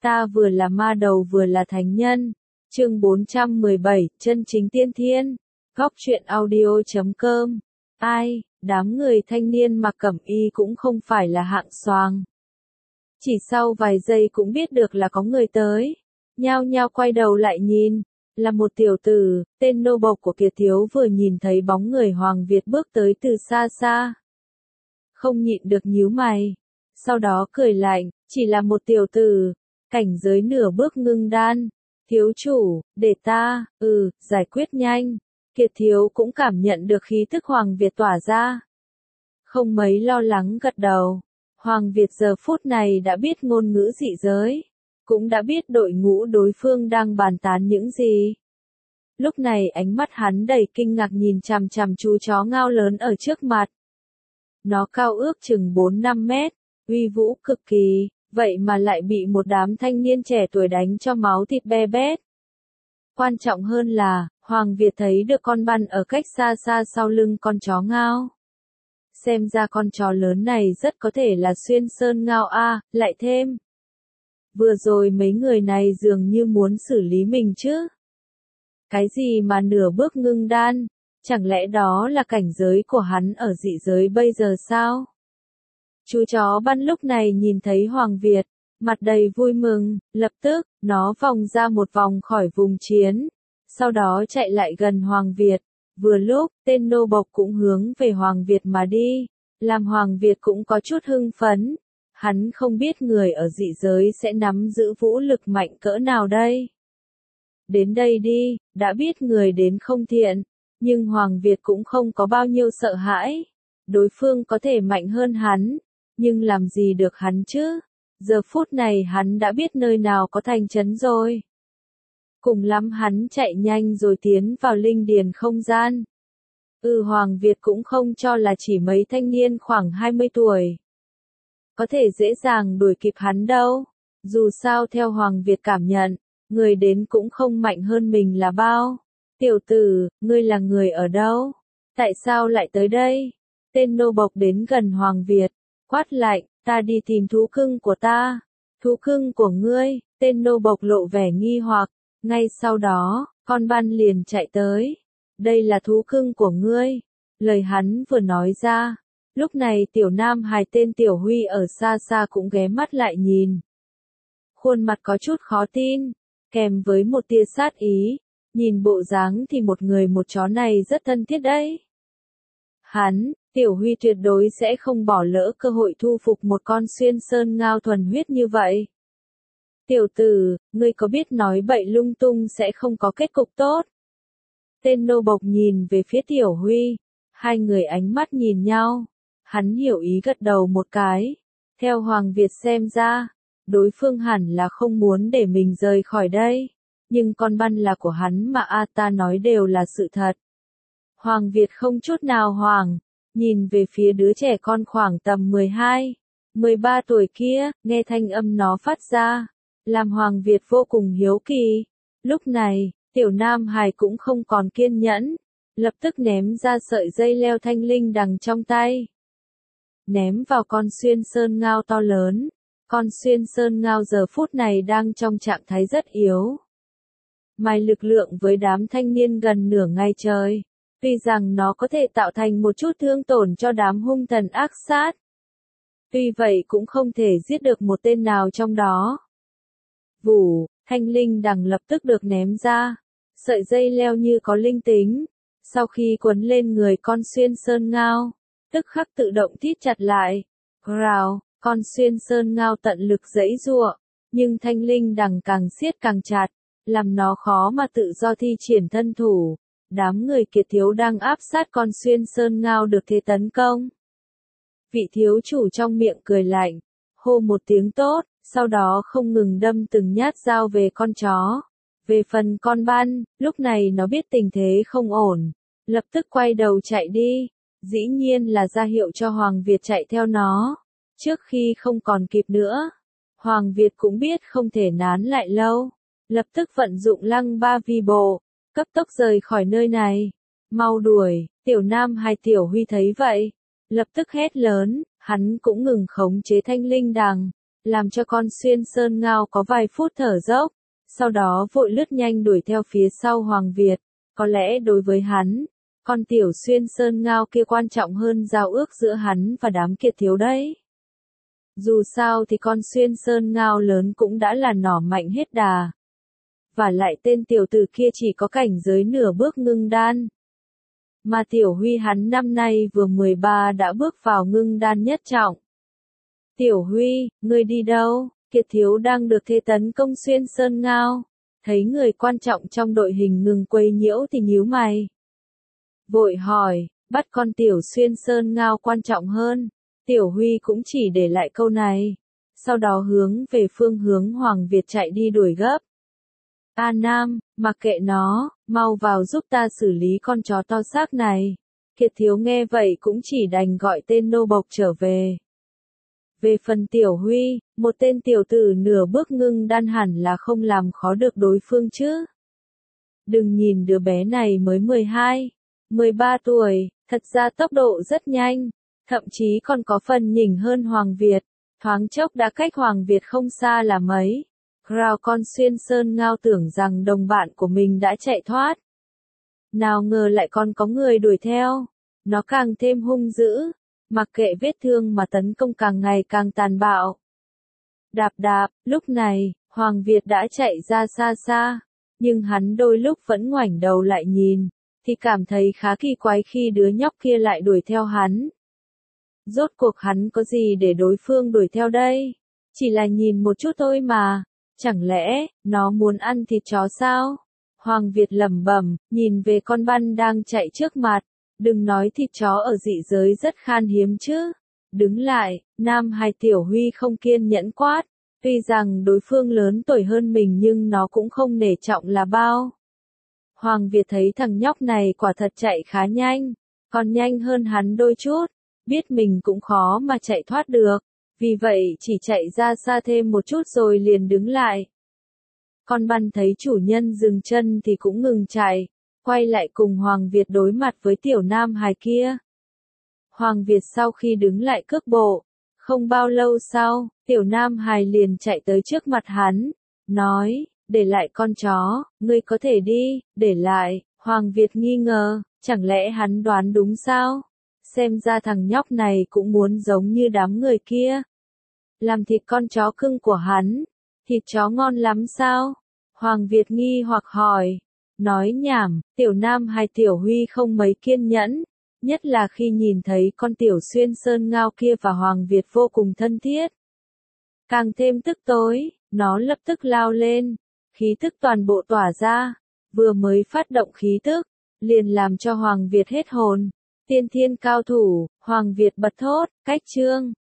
Ta vừa là ma đầu vừa là thánh nhân. Chương 417, chân chính tiên thiên. Góc truyện audio.com. Ai, đám người thanh niên mặc cẩm y cũng không phải là hạng xoàng. Chỉ sau vài giây cũng biết được là có người tới. Nhao nhao quay đầu lại nhìn. Là một tiểu tử, tên nô bộc của Kiệt Thiếu vừa nhìn thấy bóng người Hoàng Việt bước tới từ xa xa. Không nhịn được nhíu mày. Sau đó cười lạnh, chỉ là một tiểu tử, cảnh giới nửa bước ngưng đan. Thiếu chủ, để ta, giải quyết nhanh. Kiệt Thiếu cũng cảm nhận được khí thức Hoàng Việt tỏa ra. Không mấy lo lắng gật đầu. Hoàng Việt giờ phút này đã biết ngôn ngữ dị giới. Cũng đã biết đội ngũ đối phương đang bàn tán những gì. Lúc này ánh mắt hắn đầy kinh ngạc nhìn chằm chằm chú chó ngao lớn ở trước mặt. Nó cao ước chừng 4-5 mét, uy vũ cực kỳ, vậy mà lại bị một đám thanh niên trẻ tuổi đánh cho máu thịt be bét. Quan trọng hơn là, Hoàng Việt thấy được con băn ở cách xa xa sau lưng con chó ngao. Xem ra con chó lớn này rất có thể là xuyên sơn ngao a, lại thêm. Vừa rồi mấy người này dường như muốn xử lý mình chứ. Cái gì mà nửa bước ngưng đan, chẳng lẽ đó là cảnh giới của hắn ở dị giới bây giờ sao? Chú chó băn lúc này nhìn thấy Hoàng Việt, mặt đầy vui mừng, lập tức, nó vòng ra một vòng khỏi vùng chiến, sau đó chạy lại gần Hoàng Việt. Vừa lúc, tên nô bộc cũng hướng về Hoàng Việt mà đi, làm Hoàng Việt cũng có chút hưng phấn. Hắn không biết người ở dị giới sẽ nắm giữ vũ lực mạnh cỡ nào đây. Đến đây đi, đã biết người đến không thiện, nhưng Hoàng Việt cũng không có bao nhiêu sợ hãi. Đối phương có thể mạnh hơn hắn, nhưng làm gì được hắn chứ? Giờ phút này hắn đã biết nơi nào có thành trấn rồi. Cùng lắm hắn chạy nhanh rồi tiến vào linh điền không gian. Hoàng Việt cũng không cho là chỉ mấy thanh niên khoảng 20 tuổi. Có thể dễ dàng đuổi kịp hắn đâu. Dù sao theo Hoàng Việt cảm nhận, người đến cũng không mạnh hơn mình là bao. Tiểu tử, ngươi là người ở đâu? Tại sao lại tới đây? Tên nô bộc đến gần Hoàng Việt, quát lạnh, ta đi tìm thú cưng của ta. Thú cưng của ngươi? Tên nô bộc lộ vẻ nghi hoặc, ngay sau đó, con băn liền chạy tới. Đây là thú cưng của ngươi. Lời hắn vừa nói ra. Lúc này tiểu nam hài tên Tiểu Huy ở xa xa cũng ghé mắt lại nhìn. Khuôn mặt có chút khó tin, kèm với một tia sát ý. Nhìn bộ dáng thì một người một chó này rất thân thiết đấy. Tiểu Huy tuyệt đối sẽ không bỏ lỡ cơ hội thu phục một con xuyên sơn ngao thuần huyết như vậy. Tiểu tử, ngươi có biết nói bậy lung tung sẽ không có kết cục tốt. Tên nô bộc nhìn về phía Tiểu Huy, hai người ánh mắt nhìn nhau. Hắn hiểu ý gật đầu một cái. Theo Hoàng Việt xem ra, đối phương hẳn là không muốn để mình rời khỏi đây. Nhưng con băn là của hắn mà ta nói đều là sự thật. Hoàng Việt không chút nào hoảng, nhìn về phía đứa trẻ con khoảng tầm 12-13 tuổi kia, nghe thanh âm nó phát ra, làm Hoàng Việt vô cùng hiếu kỳ. Lúc này, tiểu nam hài cũng không còn kiên nhẫn, lập tức ném ra sợi dây leo thanh linh đằng trong tay. Ném vào con xuyên sơn ngao to lớn. Con xuyên sơn ngao giờ phút này đang trong trạng thái rất yếu. Mài lực lượng với đám thanh niên gần nửa ngày trời. Tuy rằng nó có thể tạo thành một chút thương tổn cho đám hung thần ác sát. Tuy vậy cũng không thể giết được một tên nào trong đó. Vù, thanh linh đằng lập tức được ném ra. Sợi dây leo như có linh tính. Sau khi quấn lên người con xuyên sơn ngao, tức khắc tự động thít chặt lại. Rào, con xuyên sơn ngao tận lực giãy giụa, nhưng thanh linh đằng càng siết càng chặt, làm nó khó mà tự do thi triển thân thủ. Đám người Kiệt Thiếu đang áp sát con xuyên sơn ngao được thế tấn công. Vị thiếu chủ trong miệng cười lạnh, hô một tiếng tốt, sau đó không ngừng đâm từng nhát dao về con chó. Về phần con băn, lúc này nó biết tình thế không ổn, lập tức quay đầu chạy đi. Dĩ nhiên là ra hiệu cho Hoàng Việt chạy theo nó. Trước khi không còn kịp nữa, Hoàng Việt cũng biết không thể nán lại lâu. Lập tức vận dụng lăng ba vi bộ, cấp tốc rời khỏi nơi này. Mau đuổi, tiểu nam hài Tiểu Huy thấy vậy. Lập tức hét lớn, hắn cũng ngừng khống chế thanh linh đằng. làm cho con Xuyên Sơn Ngao có vài phút thở dốc, sau đó vội lướt nhanh đuổi theo phía sau Hoàng Việt. Có lẽ đối với hắn, con tiểu Xuyên Sơn Ngao kia quan trọng hơn giao ước giữa hắn và đám kiệt thiếu đấy. Dù sao thì con Xuyên Sơn Ngao lớn cũng đã là nỏ mạnh hết đà. Và lại tên tiểu tử kia chỉ có cảnh giới nửa bước ngưng đan. Mà Tiểu Huy hắn năm nay vừa 13 đã bước vào ngưng đan nhất trọng. Tiểu Huy, ngươi đi đâu? Kiệt thiếu đang được thế tấn công Xuyên Sơn Ngao. Thấy người quan trọng trong đội hình ngừng quấy nhiễu thì nhíu mày. Vội hỏi, bắt con tiểu Xuyên Sơn Ngao quan trọng hơn. Tiểu Huy cũng chỉ để lại câu này. Sau đó hướng về phương hướng Hoàng Việt chạy đi đuổi gấp. A Nam, mặc kệ nó, mau vào giúp ta xử lý con chó to xác này. Kiệt thiếu nghe vậy cũng chỉ đành gọi tên nô bộc trở về. Về phần Tiểu Huy, một tên tiểu tử nửa bước ngưng đan hẳn là không làm khó được đối phương chứ. Đừng nhìn đứa bé này mới 12, 13 tuổi, thật ra tốc độ rất nhanh, thậm chí còn có phần nhỉnh hơn Hoàng Việt, thoáng chốc đã cách Hoàng Việt không xa là mấy. Rào con Xuyên Sơn Ngao tưởng rằng đồng bạn của mình đã chạy thoát. Nào ngờ lại còn có người đuổi theo, nó càng thêm hung dữ, mặc kệ vết thương mà tấn công càng ngày càng tàn bạo. Đạp đạp, lúc này, Hoàng Việt đã chạy ra xa xa, nhưng hắn đôi lúc vẫn ngoảnh đầu lại nhìn, thì cảm thấy khá kỳ quái khi đứa nhóc kia lại đuổi theo hắn. Rốt cuộc hắn có gì để đối phương đuổi theo đây? Chỉ là nhìn một chút thôi mà, chẳng lẽ, nó muốn ăn thịt chó sao? Hoàng Việt lẩm bẩm, nhìn về con băn đang chạy trước mặt, đừng nói thịt chó ở dị giới rất khan hiếm chứ. Đứng lại, Nam hay Tiểu Huy không kiên nhẫn quát, tuy rằng đối phương lớn tuổi hơn mình nhưng nó cũng không nể trọng là bao. Hoàng Việt thấy thằng nhóc này quả thật chạy khá nhanh, còn nhanh hơn hắn đôi chút, biết mình cũng khó mà chạy thoát được, vì vậy chỉ chạy ra xa thêm một chút rồi liền đứng lại. Con băn thấy chủ nhân dừng chân thì cũng ngừng chạy, quay lại cùng Hoàng Việt đối mặt với tiểu nam hài kia. Hoàng Việt sau khi đứng lại cước bộ, không bao lâu sau, tiểu nam hài liền chạy tới trước mặt hắn, nói, để lại con chó, ngươi có thể đi, để lại. Hoàng Việt nghi ngờ, chẳng lẽ hắn đoán đúng sao? Xem ra thằng nhóc này cũng muốn giống như đám người kia. Làm thịt con chó cưng của hắn, thịt chó ngon lắm sao? Hoàng Việt nghi hoặc hỏi, nói nhảm, tiểu nam hay Tiểu Huy không mấy kiên nhẫn, nhất là khi nhìn thấy con tiểu Xuyên Sơn Ngao kia và Hoàng Việt vô cùng thân thiết. Càng thêm tức tối, nó lập tức lao lên, khí tức toàn bộ tỏa ra, vừa mới phát động khí tức, liền làm cho Hoàng Việt hết hồn. Tiên thiên cao thủ, Hoàng Việt bật thốt, cách chương.